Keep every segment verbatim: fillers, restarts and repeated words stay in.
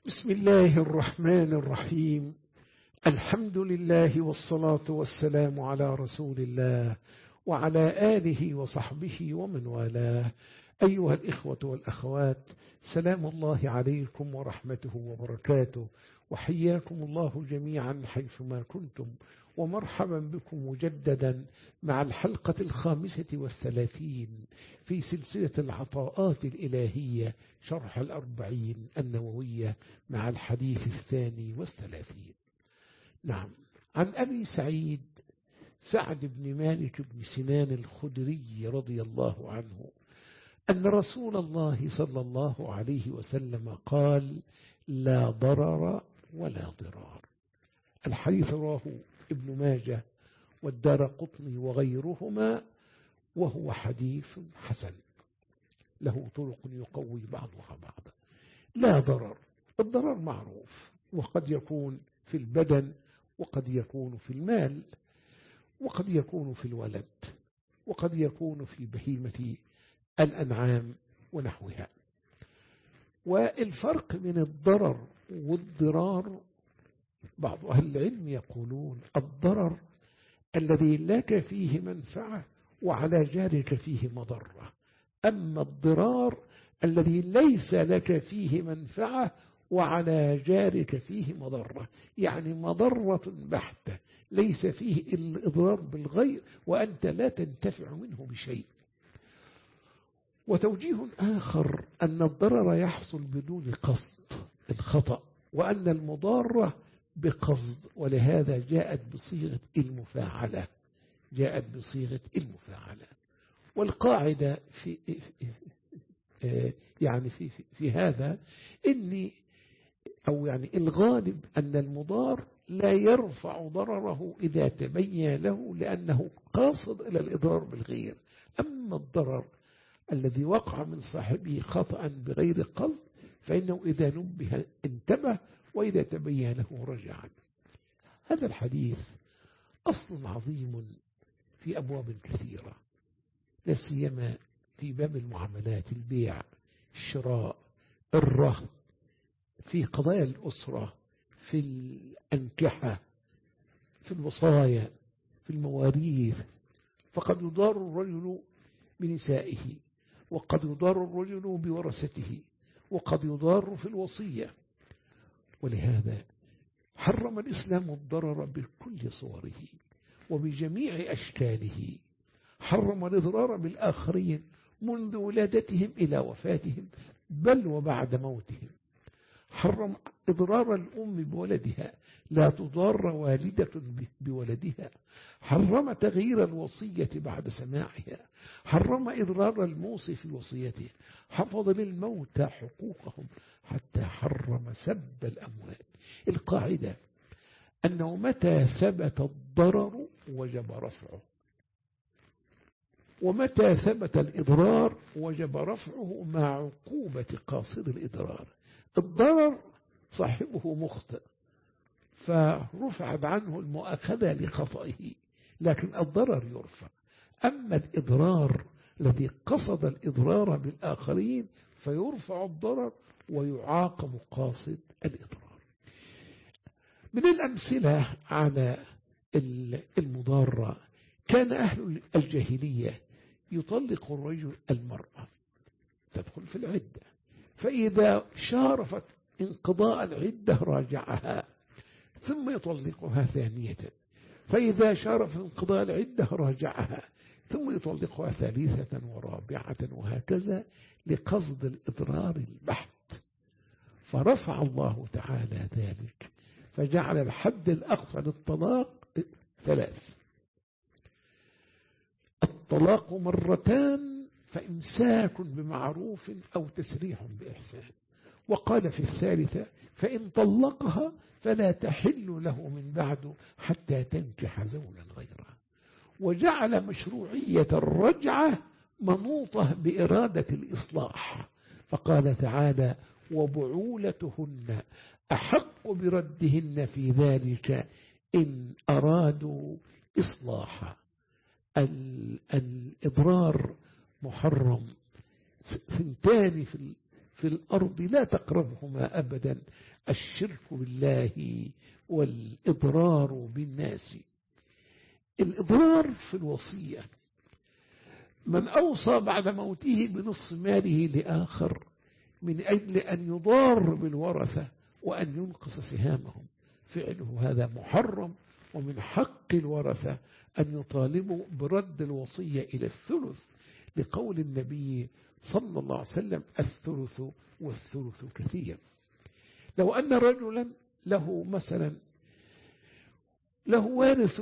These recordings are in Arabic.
بسم الله الرحمن الرحيم. الحمد لله والصلاة والسلام على رسول الله وعلى آله وصحبه ومن والاه. أيها الإخوة والأخوات، سلام الله عليكم ورحمته وبركاته، وحياكم الله جميعا حيثما كنتم، ومرحبا بكم مجددا مع الحلقة الخامسة والثلاثين في سلسلة العطاءات الإلهية شرح الأربعين النووية مع الحديث الثاني والثلاثين. نعم، عن أبي سعيد سعد بن مالك بن سنان الخدري رضي الله عنه أن رسول الله صلى الله عليه وسلم قال: لا ضرر ولا ضرار. الحديث رواه ابن ماجه والدارقطني وغيرهما، وهو حديث حسن له طرق يقوي بعضها بعضا. لا ضرر، الضرر معروف، وقد يكون في البدن، وقد يكون في المال، وقد يكون في الولد، وقد يكون في بهيمة الأنعام ونحوها. والفرق بين الضرر والضرار، بعض أهل العلم يقولون الضرر الذي لك فيه منفعة وعلى جارك فيه مضرة، أما الضرار الذي ليس لك فيه منفعة وعلى جارك فيه مضرة، يعني مضرة بحتة ليس فيه إلا الإضرار بالغير وأنت لا تنتفع منه بشيء. وتوجيه آخر أن الضرر يحصل بدون قصد، الخطأ، وأن المضارة بقصد، ولهذا جاءت بصيغة المفاعلة جاءت بصيغة المفاعلة. والقاعدة في يعني في في, في هذا إني أو يعني الغالب أن المضار لا يرفع ضرره إذا تبين له لأنه قاصد إلى الإضرار بالغير، أما الضرر الذي وقع من صاحبه خطأ بغير قصد فإنه إذا نبه انتبه، وإذا تبين له رجع عنه. هذا الحديث أصل عظيم في أبواب كثيرة، لا سيما في باب المعاملات، البيع، الشراء، الرهن، في قضايا الأسرة، في الأنكحة، في الوصايا، في المواريث. فقد يضار الرجل بنسائه، وقد يضار الرجل بورثته، وقد يضار في الوصية. ولهذا حرم الإسلام الضرر بكل صوره وبجميع أشكاله. حرم الإضرار بالآخرين منذ ولادتهم إلى وفاتهم، بل وبعد موتهم. حرم إضرار الأم بولدها، لا تضار والدة بولدها. حرم تغيير الوصية بعد سماعها. حرم إضرار الموصي في وصيته. حفظ للموتى حقوقهم، حتى حرم سب الأموال. القاعدة أنه متى ثبت الضرر وجب رفعه، ومتى ثبت الإضرار وجب رفعه مع عقوبة قاصد الإضرار. الضرر صاحبه مخطئ فرفعت عنه المؤاخذة لخطئه، لكن الضرر يرفع. أما الإضرار الذي قصد الإضرار بالآخرين فيرفع الضرر ويعاقب قاصد الإضرار. من الأمثلة على المضارة، كان أهل الجاهلية يطلق الرجل المرأة تدخل في العدة، فإذا شارفت انقضاء العدة راجعها ثم يطلقها ثانية، فإذا شارف انقضاء العدة راجعها ثم يطلقها ثالثة ورابعة، وهكذا لقصد الإضرار البحت. فرفع الله تعالى ذلك فجعل الحد الأقصى للطلاق ثلاث: الطلاق مرتان فإمساك بمعروف أو تسريح بإحسان. وقال في الثالثة: فإن طلقها فلا تحل له من بعد حتى تنكح زوجا غيره. وجعل مشروعية الرجعة منوطة بإرادة الإصلاح، فقال تعالى: وبعولتهن أحق بردهن في ذلك إن أرادوا إصلاحا. الإضرار محرم. ثنتان في الأرض لا تقربهما أبدا، الشرك بالله والإضرار بالناس. الإضرار في الوصية، من أوصى بعد موته بنصف ماله لآخر من أجل أن يضار بالورثة وأن ينقص سهامهم، فعله هذا محرم، ومن حق الورثة أن يطالبوا برد الوصية إلى الثلث، لقول النبي صلى الله عليه وسلم: الثلث والثلث كثير. لو أن رجلا له مثلا له وارث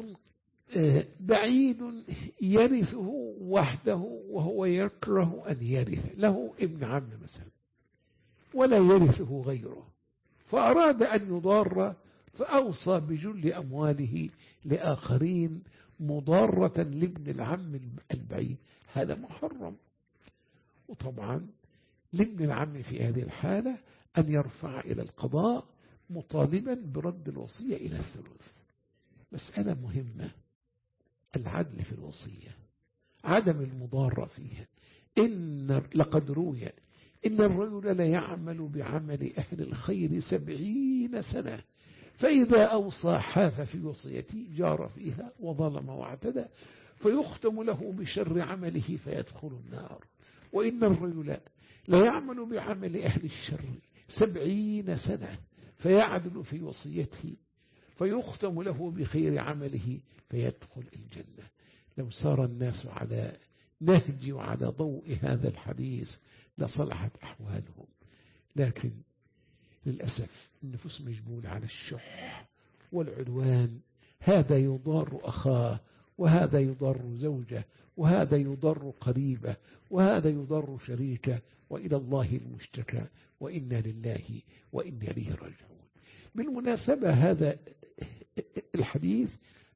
بعيد يرثه وحده وهو يكره أن يرث، له ابن عم مثلا ولا يرثه غيره، فأراد أن يضار فأوصى بجل أمواله لآخرين مضارة لابن العم البعيد، هذا محرم. وطبعا لابن العم في هذه الحالة أن يرفع إلى القضاء مطالبا برد الوصية إلى الثلث. مسألة مهمة، العدل في الوصية، عدم المضارة فيها. إن لقد روي إن الرجل ليعمل بعمل أهل الخير سبعين سنة، فإذا أوصى حاف في وصيته، جار فيها وظلم واعتدى، فيختم له بشر عمله فيدخل النار. وإن الرجل ليعمل بعمل أهل الشر سبعين سنة، فيعدل في وصيته، فيختم له بخير عمله فيدخل الجنة. لو سار الناس على نهج وعلى ضوء هذا الحديث لصلحت أحوالهم، لكن للأسف النفوس مجبولة على الشح والعدوان، هذا يضار أخاه، وهذا يضر زوجه، وهذا يضر قريبه، وهذا يضر شريكه، وإلى الله المشتكى، وإنا لله وإنا إليه راجعون. بالمناسبة هذا الحديث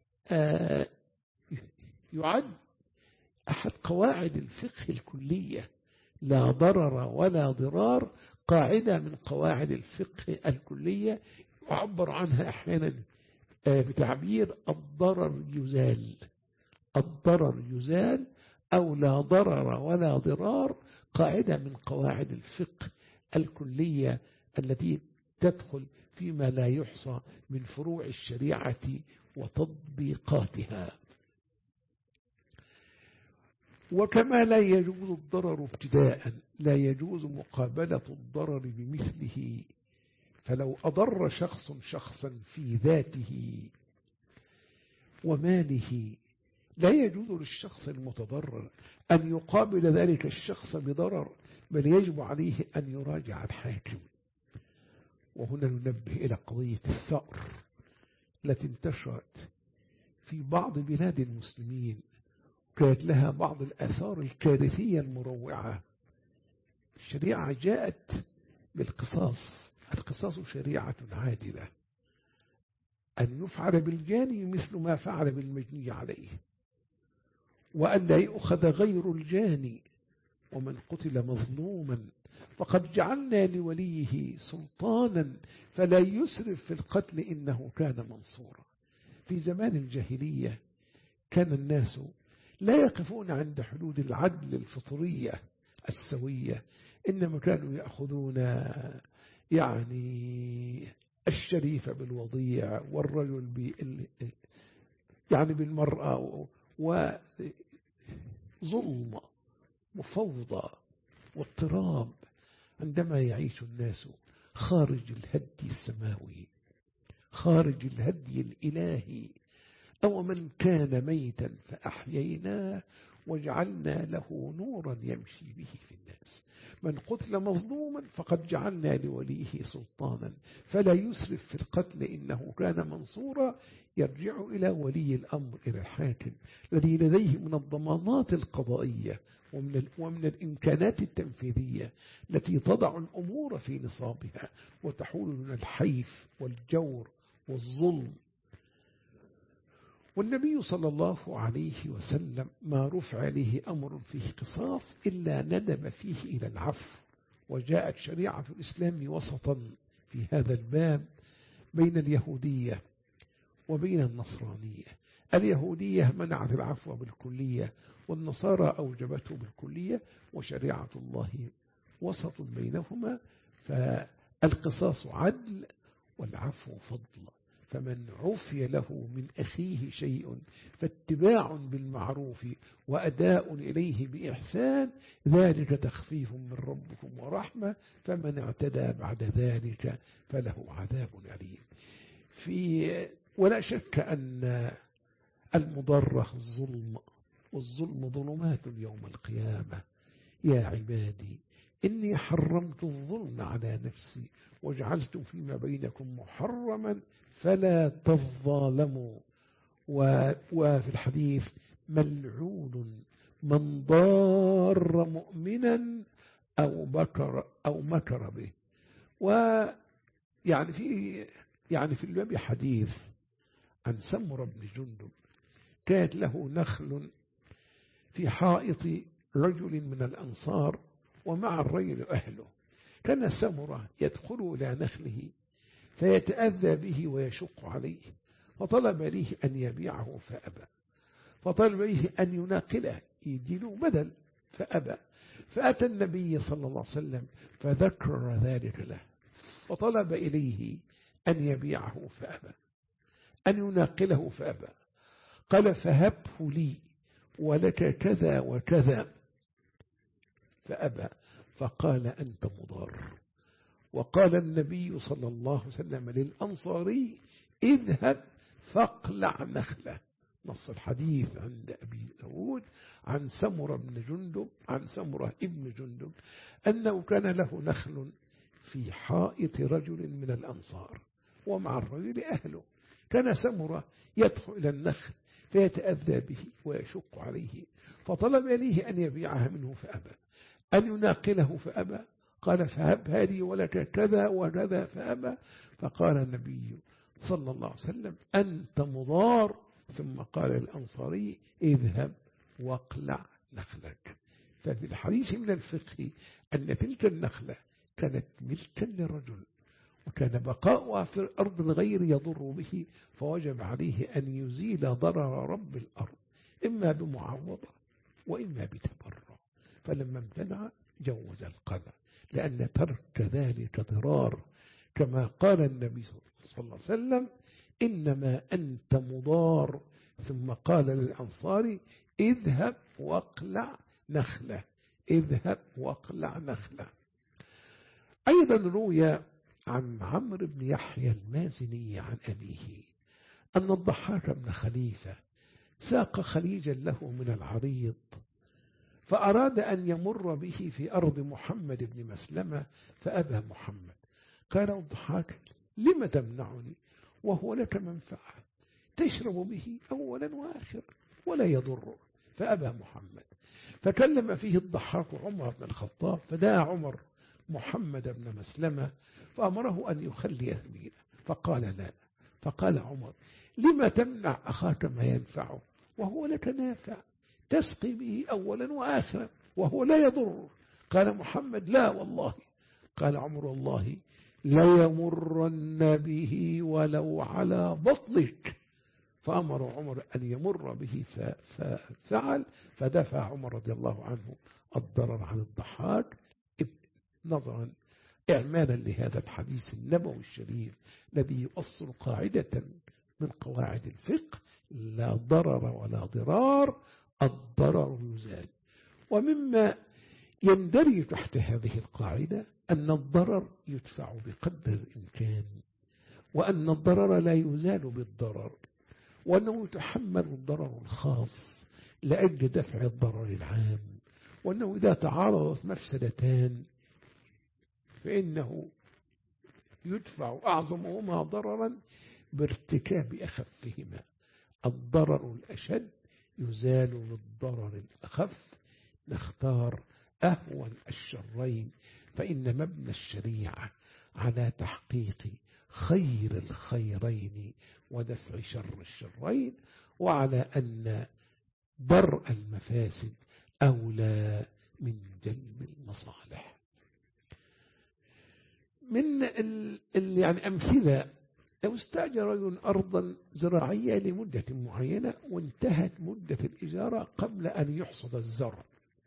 يعد أحد قواعد الفقه الكلية، لا ضرر ولا ضرار، قاعدة من قواعد الفقه الكلية يعبر عنها أحيانا بتعبير الضرر يزال، الضرر يزال، أو لا ضرر ولا ضرار، قاعدة من قواعد الفقه الكلية التي تدخل فيما لا يحصى من فروع الشريعة وتطبيقاتها. وكما لا يجوز الضرر ابتداء، لا يجوز مقابلة الضرر بمثله، فلو أضر شخص شخصا في ذاته وماله لا يجوز للشخص المتضرر أن يقابل ذلك الشخص بضرر، بل يجب عليه أن يراجع الحاكم. وهنا ننبه إلى قضية الثأر التي انتشرت في بعض بلاد المسلمين، كانت لها بعض الآثار الكارثية المروعة. الشريعة جاءت بالقصاص، القصاص شريعة عادلة، أن يفعل بالجاني مثل ما فعل بالمجني عليه، وأن لا يؤخذ غير الجاني. ومن قتل مظلوما فقد جعلنا لوليه سلطانا فلا يسرف في القتل إنه كان منصورا. في زمان الجاهلية كان الناس لا يقفون عند حدود العدل الفطرية السوية، إنما كانوا يأخذون يعني الشريف بالوضيع، والرجل بال يعني بالمرأة، وظلم وفوضى واضطراب عندما يعيش الناس خارج الهدي السماوي، خارج الهدي الإلهي. أو من كان ميتا فأحييناه وجعلنا له نورا يمشي به في الناس. من قتل مظلوما فقد جعلنا لوليه سلطانا فلا يسرف في القتل إنه كان منصورا. يرجع إلى ولي الأمر، إلى الحاكم الذي لديه من الضمانات القضائية ومن, ومن الإمكانات التنفيذية التي تضع الأمور في نصابها وتحول من الحيف والجور والظلم. والنبي صلى الله عليه وسلم ما رفع له أمر فيه قصاص إلا ندب فيه إلى العفو. وجاءت شريعة الإسلام وسطا في هذا الباب بين اليهودية وبين النصرانية. اليهودية منعت العفو بالكلية، والنصارى أوجبته بالكلية، وشريعة الله وسط بينهما، فالقصاص عدل والعفو فضل. فمن عفي له من أخيه شيء فاتباع بالمعروف وأداء إليه بإحسان ذلك تخفيف من ربكم ورحمة، فمن اعتدى بعد ذلك فله عذاب أليم. في ولا شك أن المضرة الظلم، والظلم ظلمات يوم القيامة. يا عبادي إني حرمت الظلم على نفسي وجعلت فيما بينكم محرما فلا تظالموا. وفي الحديث ملعون من ضار مؤمنا أو مكر أو مكر به. ويعني في يعني في الباب حديث عن سمرة بن جندب، كانت له نخل في حائط رجل من الأنصار ومع الرجل أهله. كان سمرة يدخل إلى نخله فيتأذى به ويشق عليه، فطلب ليه أن يبيعه فأبى، فطلب ليه أن يناقله يديله بدل فأبى. فأتى النبي صلى الله عليه وسلم فذكر ذلك له، وطلب إليه أن يبيعه فأبى، أن يناقله فأبى. قال فهبه لي ولك كذا وكذا فأبى، فقال أنت مضار. وقال النبي صلى الله عليه وسلم للأنصاري اذهب فاقلع نخله. نص الحديث عند أبي داود عن سمرة بن جندب عن سمرة ابن جندب أنه كان له نخل في حائط رجل من الأنصار ومع الرجل أهله. كان سمرة يدخل إلى النخل فيتأذى به ويشق عليه، فطلب إليه أن يبيعها منه فأبى، أن يناقله فأبى. قال فهب هذه ولك كذا وكذا فأبى. فقال النبي صلى الله عليه وسلم أنت مضار، ثم قال الأنصاري اذهب واقلع نخلك. ففي الحديث من الفقه أن تلك النخلة كانت ملكا لرجل، وكان بقاؤها في الأرض الغير يضر به، فوجب عليه أن يزيل ضرر رب الأرض إما بمعوضة وإما بتبرع. فلما امتنع جوز القلع، لأن ترك ذلك ضرار، كما قال النبي صلى الله عليه وسلم إنما أنت مضار. ثم قال للأنصاري اذهب واقلع نخله، اذهب واقلع نخله. أيضا روي عن عمرو بن يحيى المازني عن أبيه أن الضحاك بن خليفة ساق خليجا له من العريض، فأراد أن يمر به في أرض محمد بن مسلمة فأبى محمد. قال الضحاك لم تمنعني وهو لك منفعة تشرب به أولا وآخر ولا يضر، فأبى محمد. فكلم فيه الضحاك عمر بن الخطاب فدعا عمر محمد بن مسلمة فأمره أن يخلي سبيله، فقال لا. فقال عمر لما تمنع أخاك ما ينفعه وهو لك نافع تسقي به أولا وآخرا وهو لا يضر؟ قال محمد لا والله. قال عمر والله ليمرن به ولو على بطنك. فأمر عمر أن يمر به ففعل، فدفع عمر رضي الله عنه الضرر عن الضحاك نظرا إعمالا لهذا الحديث النبوي الشريف الذي يؤصل قاعدة من قواعد الفقه: لا ضرر ولا ضرار، الضرر يزال. ومما يندرج تحت هذه القاعدة أن الضرر يدفع بقدر الإمكان، وأن الضرر لا يزال بالضرر، وأنه يتحمل الضرر الخاص لأجل دفع الضرر العام، وأنه إذا تعارضت مفسدتان فإنه يدفع أعظمهما ضررا بارتكاب أخفهما. الضرر الأشد يزال بالضرر الأخف، نختار أهون الشرين، فإن مبنى الشريعة على تحقيق خير الخيرين ودفع شر الشرين، وعلى أن درء المفاسد أولى من جلب المصالح. من ال ال يعني أمثلة: لو استأجر رجل أرضا زراعية لمدة معينة وانتهت مدة الإجارة قبل أن يحصد الزرع،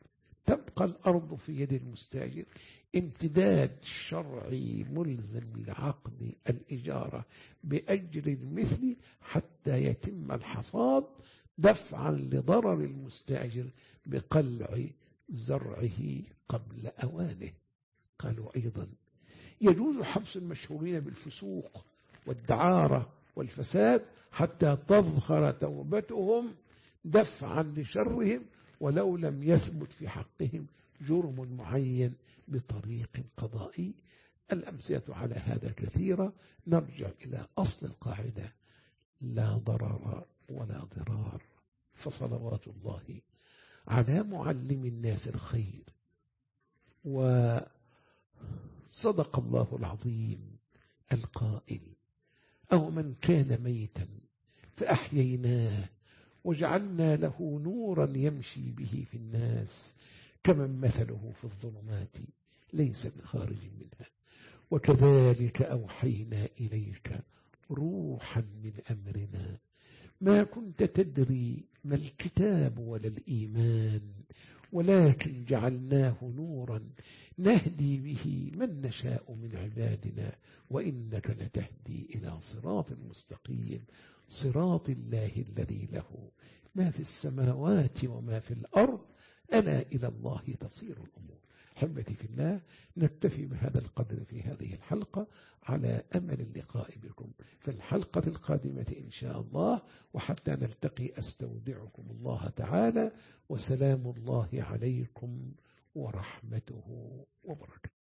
تبقى الأرض في يد المستأجر، امتداد شرعي ملزم لعقد الإجارة بأجر المثل حتى يتم الحصاد، دفعا لضرر المستأجر بقلع زرعه قبل أوانه. قالوا أيضا يجوز حبس المشهورين بالفسوق والدعارة والفساد حتى تظهر توبتهم دفعا لشرهم، ولو لم يثبت في حقهم جرم معين بطريق قضائي. الأمثلة على هذا كثيرة. نرجع إلى أصل القاعدة: لا ضرر ولا ضرار. فصلوات الله على معلم الناس الخير. وصدق الله العظيم القائل: أو من كان ميتا فأحييناه وجعلنا له نورا يمشي به في الناس كمن مثله في الظلمات ليس بخارج منها وكذلك أوحينا إليك روحا من أمرنا ما كنت تدري ما الكتاب ولا الإيمان ولكن جعلناه نورا نهدي به من نشاء من عبادنا وإنك لتهدي إلى صراط مستقيم صراط الله الذي له ما في السماوات وما في الأرض ألا إلى الله تصير الأمور. حبتي في الله، نكتفي بهذا القدر في هذه الحلقة على أمل اللقاء بكم في الحلقة القادمة إن شاء الله، وحتى نلتقي أستودعكم الله تعالى، وسلام الله عليكم ورحمته وبركاته.